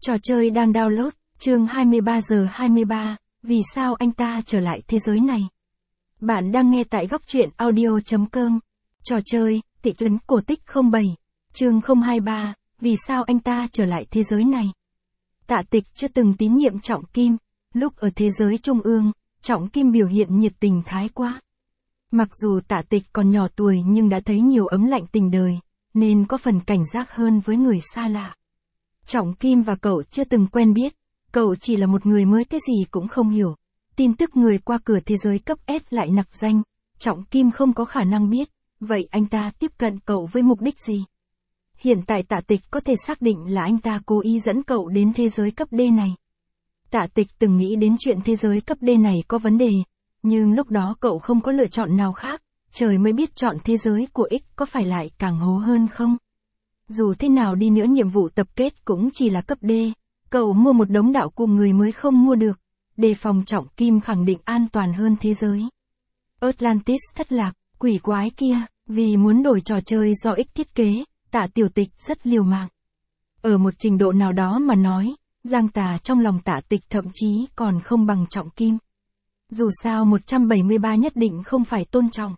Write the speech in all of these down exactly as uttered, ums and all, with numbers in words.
Trò chơi đang download, chương hai mươi ba giờ hai mươi ba, vì sao anh ta trở lại thế giới này? Bạn đang nghe tại góc truyện audio chấm com. Trò chơi, Tị Trấn Cổ Tích không bảy, chương không hai ba, vì sao anh ta trở lại thế giới này? Tạ Tịch chưa từng tín nhiệm Trọng Kim, lúc ở thế giới trung ương, Trọng Kim biểu hiện nhiệt tình thái quá. Mặc dù Tạ Tịch còn nhỏ tuổi nhưng đã thấy nhiều ấm lạnh tình đời, nên có phần cảnh giác hơn với người xa lạ. Trọng Kim và cậu chưa từng quen biết, cậu chỉ là một người mới cái gì cũng không hiểu. Tin tức người qua cửa thế giới cấp S lại nặc danh, Trọng Kim không có khả năng biết, vậy anh ta tiếp cận cậu với mục đích gì? Hiện tại Tạ Tịch có thể xác định là anh ta cố ý dẫn cậu đến thế giới cấp D này. Tạ Tịch từng nghĩ đến chuyện thế giới cấp D này có vấn đề, nhưng lúc đó cậu không có lựa chọn nào khác, trời mới biết chọn thế giới của X có phải lại càng hố hơn không? Dù thế nào đi nữa nhiệm vụ tập kết cũng chỉ là cấp D, cậu mua một đống đạo cụ người mới không mua được, đề phòng Trọng Kim khẳng định an toàn hơn thế giới. Atlantis thất lạc, quỷ quái kia, vì muốn đổi trò chơi do X thiết kế, Tạ Tiểu Tịch rất liều mạng. Ở một trình độ nào đó mà nói, Giang Tà trong lòng Tạ Tịch thậm chí còn không bằng Trọng Kim. Dù sao một trăm bảy mươi ba nhất định không phải tôn trọng.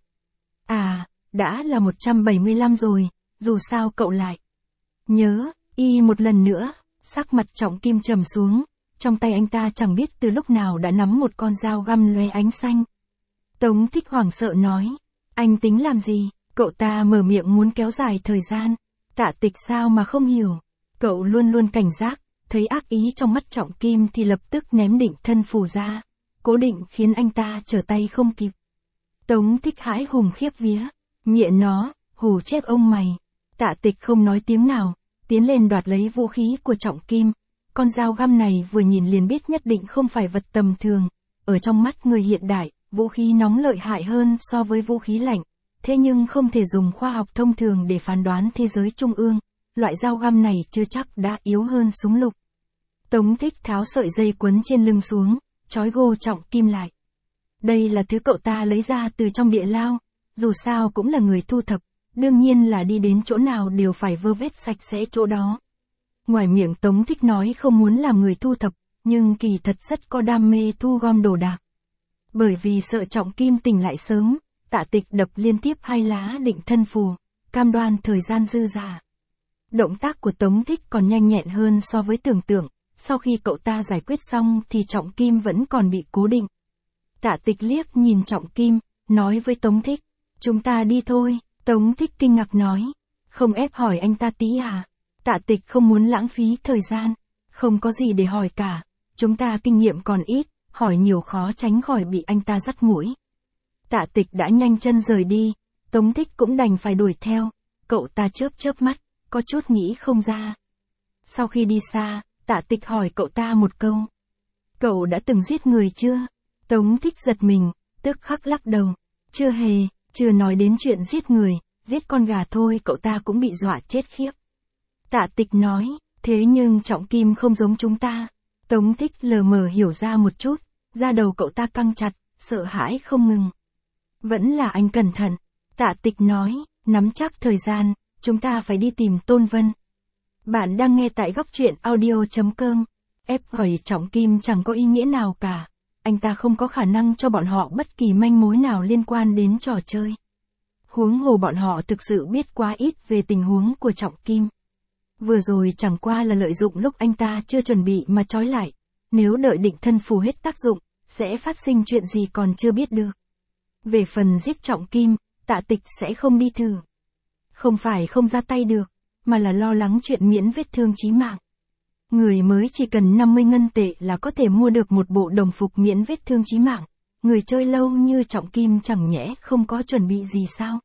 À, đã là một trăm bảy mươi lăm rồi, dù sao cậu lại. Nhớ, y một lần nữa, sắc mặt Trọng Kim trầm xuống, trong tay anh ta chẳng biết từ lúc nào đã nắm một con dao găm lóe ánh xanh. Tống Thích hoảng sợ nói, anh tính làm gì? Cậu ta mở miệng muốn kéo dài thời gian. Tạ Tịch sao mà không hiểu. Cậu luôn luôn cảnh giác, thấy ác ý trong mắt Trọng Kim thì lập tức ném định thân phù ra, cố định khiến anh ta trở tay không kịp. Tống Thích hãi hùng khiếp vía, mẹ nó, hù chết ông mày. Tạ Tịch không nói tiếng nào, tiến lên đoạt lấy vũ khí của Trọng Kim. Con dao găm này vừa nhìn liền biết nhất định không phải vật tầm thường. Ở trong mắt người hiện đại, vũ khí nóng lợi hại hơn so với vũ khí lạnh. Thế nhưng không thể dùng khoa học thông thường để phán đoán thế giới trung ương. Loại dao găm này chưa chắc đã yếu hơn súng lục. Tống Thích tháo sợi dây quấn trên lưng xuống, trói gô Trọng Kim lại. Đây là thứ cậu ta lấy ra từ trong địa lao, dù sao cũng là người thu thập, đương nhiên là đi đến chỗ nào đều phải vơ vét sạch sẽ chỗ đó. Ngoài miệng Tống Thích nói không muốn làm người thu thập, nhưng kỳ thật rất có đam mê thu gom đồ đạc. Bởi vì sợ Trọng Kim tỉnh lại sớm, Tạ Tịch đập liên tiếp hai lá định thân phù, cam đoan thời gian dư dả. Động tác của Tống Thích còn nhanh nhẹn hơn so với tưởng tượng, sau khi cậu ta giải quyết xong thì Trọng Kim vẫn còn bị cố định. Tạ Tịch liếc nhìn Trọng Kim, nói với Tống Thích, chúng ta đi thôi. Tống Thích kinh ngạc nói, không ép hỏi anh ta tí à? Tạ Tịch không muốn lãng phí thời gian, không có gì để hỏi cả, chúng ta kinh nghiệm còn ít, hỏi nhiều khó tránh khỏi bị anh ta dắt mũi. Tạ Tịch đã nhanh chân rời đi, Tống Thích cũng đành phải đuổi theo, cậu ta chớp chớp mắt, có chút nghĩ không ra. Sau khi đi xa, Tạ Tịch hỏi cậu ta một câu. Cậu đã từng giết người chưa? Tống Thích giật mình, tức khắc lắc đầu, chưa hề, chưa nói đến chuyện giết người, giết con gà thôi cậu ta cũng bị dọa chết khiếp. Tạ Tịch nói, thế nhưng Trọng Kim không giống chúng ta. Tống Thích lờ mờ hiểu ra một chút, da đầu cậu ta căng chặt, sợ hãi không ngừng. Vẫn là anh cẩn thận. Tạ Tịch nói, nắm chắc thời gian, chúng ta phải đi tìm Tôn Vân. Bạn đang nghe tại góc truyện audio chấm com. Ép hỏi Trọng Kim chẳng có ý nghĩa nào cả. Anh ta không có khả năng cho bọn họ bất kỳ manh mối nào liên quan đến trò chơi. Huống hồ bọn họ thực sự biết quá ít về tình huống của Trọng Kim. Vừa rồi chẳng qua là lợi dụng lúc anh ta chưa chuẩn bị mà trói lại. Nếu đợi định thân phù hết tác dụng, sẽ phát sinh chuyện gì còn chưa biết được. Về phần giết Trọng Kim, Tạ Tịch sẽ không đi thử. Không phải không ra tay được, mà là lo lắng chuyện miễn vết thương chí mạng. Người mới chỉ cần năm mươi ngân tệ là có thể mua được một bộ đồng phục miễn vết thương chí mạng. Người chơi lâu như Trọng Kim chẳng nhẽ không có chuẩn bị gì sao?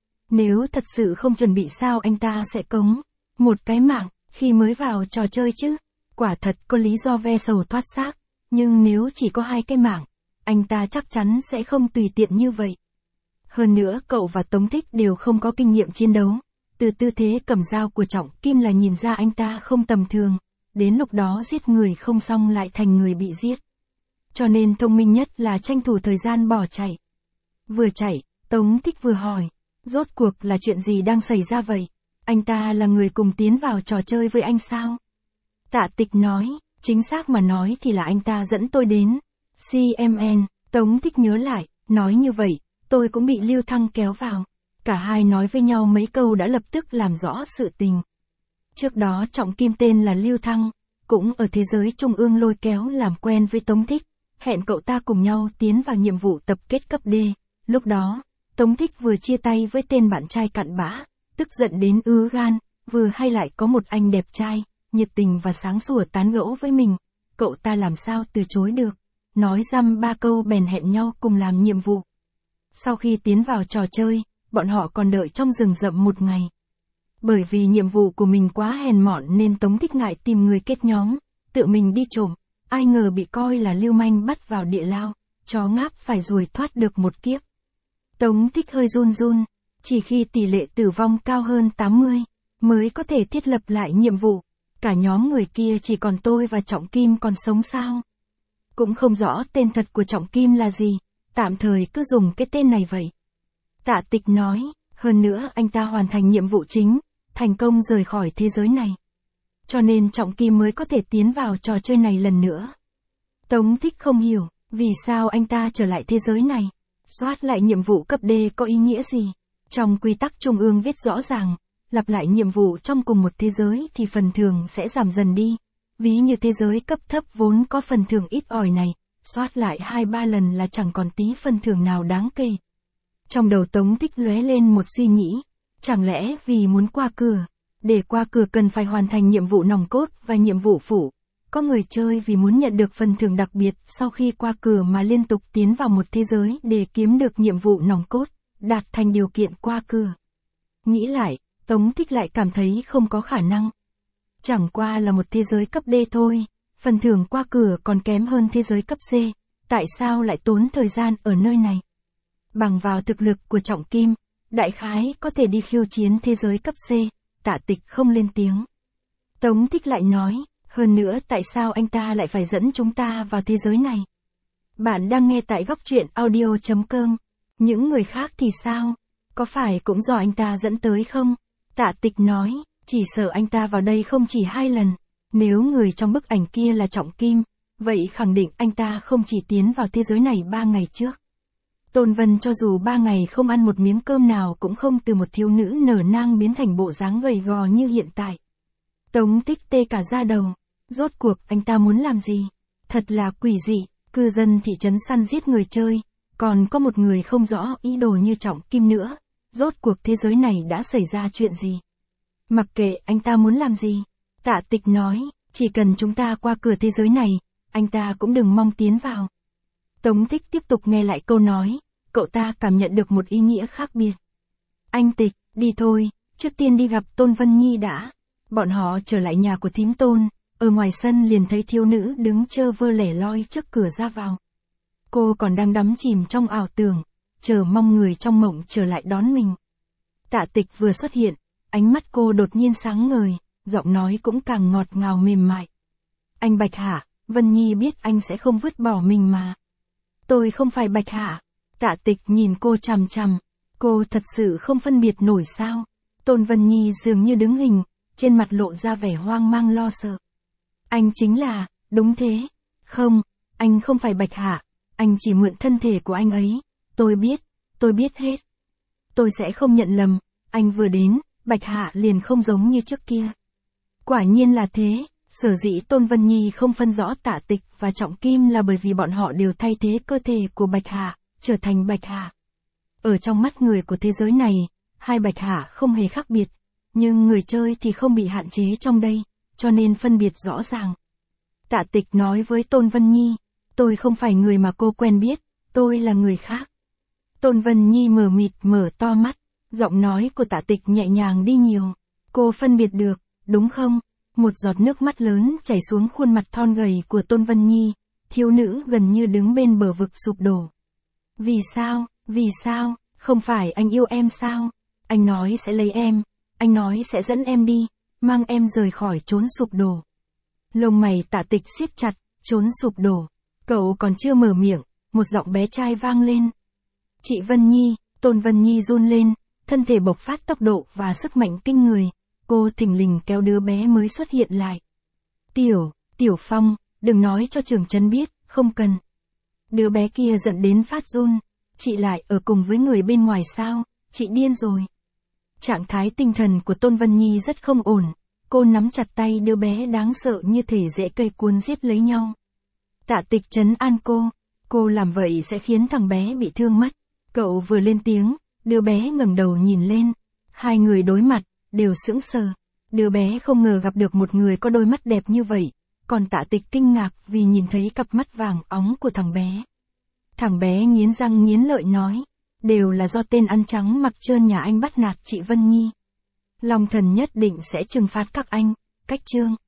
Nếu thật sự không chuẩn bị sao anh ta sẽ cống một cái mạng khi mới vào trò chơi chứ? Quả thật có lý do ve sầu thoát xác, nhưng nếu chỉ có hai cái mạng, anh ta chắc chắn sẽ không tùy tiện như vậy. Hơn nữa cậu và Tống Thích đều không có kinh nghiệm chiến đấu. Từ tư thế cầm dao của Trọng Kim là nhìn ra anh ta không tầm thường. Đến lúc đó giết người không xong lại thành người bị giết. Cho nên thông minh nhất là tranh thủ thời gian bỏ chạy. Vừa chạy, Tống Thích vừa hỏi, rốt cuộc là chuyện gì đang xảy ra vậy? Anh ta là người cùng tiến vào trò chơi với anh sao? Tạ Tịch nói, chính xác mà nói thì là anh ta dẫn tôi đến xê em en, Tống Thích nhớ lại, nói như vậy, tôi cũng bị Lưu Thăng kéo vào. Cả hai nói với nhau mấy câu đã lập tức làm rõ sự tình. Trước đó trọng kim tên là Lưu Thăng, cũng ở thế giới trung ương lôi kéo làm quen với Tống Thích, hẹn cậu ta cùng nhau tiến vào nhiệm vụ tập kết cấp D. Lúc đó, Tống Thích vừa chia tay với tên bạn trai cặn bã, tức giận đến ứ gan, vừa hay lại có một anh đẹp trai, nhiệt tình và sáng sủa tán gẫu với mình, cậu ta làm sao từ chối được, nói dăm ba câu bèn hẹn nhau cùng làm nhiệm vụ. Sau khi tiến vào trò chơi, bọn họ còn đợi trong rừng rậm một ngày. Bởi vì nhiệm vụ của mình quá hèn mọn nên Tống Thích ngại tìm người kết nhóm, tự mình đi trộm, ai ngờ bị coi là lưu manh bắt vào địa lao, chó ngáp phải rồi thoát được một kiếp. Tống Thích hơi run run, chỉ khi tỷ lệ tử vong cao hơn tám mươi, mới có thể thiết lập lại nhiệm vụ. Cả nhóm người kia chỉ còn tôi và Trọng Kim còn sống sao? Cũng không rõ tên thật của Trọng Kim là gì, tạm thời cứ dùng cái tên này vậy. Tạ Tịch nói, hơn nữa anh ta hoàn thành nhiệm vụ chính, thành công rời khỏi thế giới này. Cho nên Trọng Kim mới có thể tiến vào trò chơi này lần nữa. Tống Thích không hiểu, vì sao anh ta trở lại thế giới này? Soát lại nhiệm vụ cấp D có ý nghĩa gì? Trong quy tắc trung ương viết rõ ràng, lặp lại nhiệm vụ trong cùng một thế giới thì phần thưởng sẽ giảm dần đi. Ví như thế giới cấp thấp vốn có phần thưởng ít ỏi này, soát lại hai ba lần là chẳng còn tí phần thưởng nào đáng kể. Trong đầu Tống Thích lóe lên một suy nghĩ, chẳng lẽ vì muốn qua cửa, để qua cửa cần phải hoàn thành nhiệm vụ nòng cốt và nhiệm vụ phụ. Có người chơi vì muốn nhận được phần thưởng đặc biệt sau khi qua cửa mà liên tục tiến vào một thế giới để kiếm được nhiệm vụ nòng cốt, đạt thành điều kiện qua cửa. Nghĩ lại, Tống Thích lại cảm thấy không có khả năng. Chẳng qua là một thế giới cấp D thôi, phần thưởng qua cửa còn kém hơn thế giới cấp C, tại sao lại tốn thời gian ở nơi này? Bằng vào thực lực của Trọng Kim, đại khái có thể đi khiêu chiến thế giới cấp C, Tạ Tịch không lên tiếng. Tống Thích lại nói, hơn nữa tại sao anh ta lại phải dẫn chúng ta vào thế giới này? Bạn đang nghe tại góc truyện audio chấm com. Những người khác thì sao? Có phải cũng do anh ta dẫn tới không? Tạ Tịch nói, chỉ sợ anh ta vào đây không chỉ hai lần. Nếu người trong bức ảnh kia là Trọng Kim, vậy khẳng định anh ta không chỉ tiến vào thế giới này ba ngày trước. Tôn Vân cho dù ba ngày không ăn một miếng cơm nào cũng không từ một thiếu nữ nở nang biến thành bộ dáng gầy gò như hiện tại. Tống Thích tê cả da đầu. Rốt cuộc anh ta muốn làm gì? Thật là quỷ dị, cư dân thị trấn săn giết người chơi, còn có một người không rõ ý đồ như Trọng Kim nữa. Rốt cuộc thế giới này đã xảy ra chuyện gì? Mặc kệ anh ta muốn làm gì, Tạ Tịch nói, chỉ cần chúng ta qua cửa thế giới này, anh ta cũng đừng mong tiến vào. Tống Thích tiếp tục nghe lại câu nói, cậu ta cảm nhận được một ý nghĩa khác biệt. Anh Tịch, đi thôi, trước tiên đi gặp Tôn Vân Nhi đã. Bọn họ trở lại nhà của thím Tôn, ở ngoài sân liền thấy thiếu nữ đứng chơ vơ lẻ loi trước cửa ra vào. Cô còn đang đắm chìm trong ảo tưởng, chờ mong người trong mộng trở lại đón mình. Tạ Tịch vừa xuất hiện, ánh mắt cô đột nhiên sáng ngời, giọng nói cũng càng ngọt ngào mềm mại. Anh Bạch Hạ, Vân Nhi biết anh sẽ không vứt bỏ mình mà. Tôi không phải Bạch Hạ. Tạ Tịch nhìn cô chằm chằm, cô thật sự không phân biệt nổi sao? Tôn Vân Nhi dường như đứng hình, trên mặt lộ ra vẻ hoang mang lo sợ. Anh chính là, đúng thế. Không, anh không phải Bạch Hạ, anh chỉ mượn thân thể của anh ấy. Tôi biết, tôi biết hết. Tôi sẽ không nhận lầm, anh vừa đến, Bạch Hạ liền không giống như trước kia. Quả nhiên là thế, sở dĩ Tôn Vân Nhi không phân rõ Tạ Tịch và Trọng Kim là bởi vì bọn họ đều thay thế cơ thể của Bạch Hạ, trở thành Bạch Hạ. Ở trong mắt người của thế giới này, hai Bạch Hạ không hề khác biệt, nhưng người chơi thì không bị hạn chế trong đây, cho nên phân biệt rõ ràng. Tạ Tịch nói với Tôn Vân Nhi, tôi không phải người mà cô quen biết, tôi là người khác. Tôn Vân Nhi mờ mịt mở to mắt, giọng nói của Tạ Tịch nhẹ nhàng đi nhiều. Cô phân biệt được, đúng không? Một giọt nước mắt lớn chảy xuống khuôn mặt thon gầy của Tôn Vân Nhi, thiếu nữ gần như đứng bên bờ vực sụp đổ. Vì sao, vì sao, không phải anh yêu em sao? Anh nói sẽ lấy em, anh nói sẽ dẫn em đi, mang em rời khỏi chốn sụp đổ. Lông mày Tạ Tịch siết chặt, chốn sụp đổ. Cậu còn chưa mở miệng, một giọng bé trai vang lên. Chị Vân Nhi, Tôn Vân Nhi run lên, thân thể bộc phát tốc độ và sức mạnh kinh người. Cô thình lình kéo đứa bé mới xuất hiện lại. Tiểu, Tiểu Phong, đừng nói cho Trường Trấn biết, không cần. Đứa bé kia giận đến phát run, chị lại ở cùng với người bên ngoài sao, chị điên rồi. Trạng thái tinh thần của Tôn Vân Nhi rất không ổn, cô nắm chặt tay đứa bé đáng sợ như thể rễ cây cuốn giết lấy nhau. Tạ Tịch trấn an cô, cô làm vậy sẽ khiến thằng bé bị thương mất. Cậu vừa lên tiếng, đứa bé ngẩng đầu nhìn lên, hai người đối mặt, đều sững sờ. Đứa bé không ngờ gặp được một người có đôi mắt đẹp như vậy, còn Tạ Tịch kinh ngạc vì nhìn thấy cặp mắt vàng óng của thằng bé. Thằng bé nghiến răng nghiến lợi nói, đều là do tên ăn trắng mặc trơn nhà anh bắt nạt chị Vân Nhi. Long Thần nhất định sẽ trừng phạt các anh, cách chương.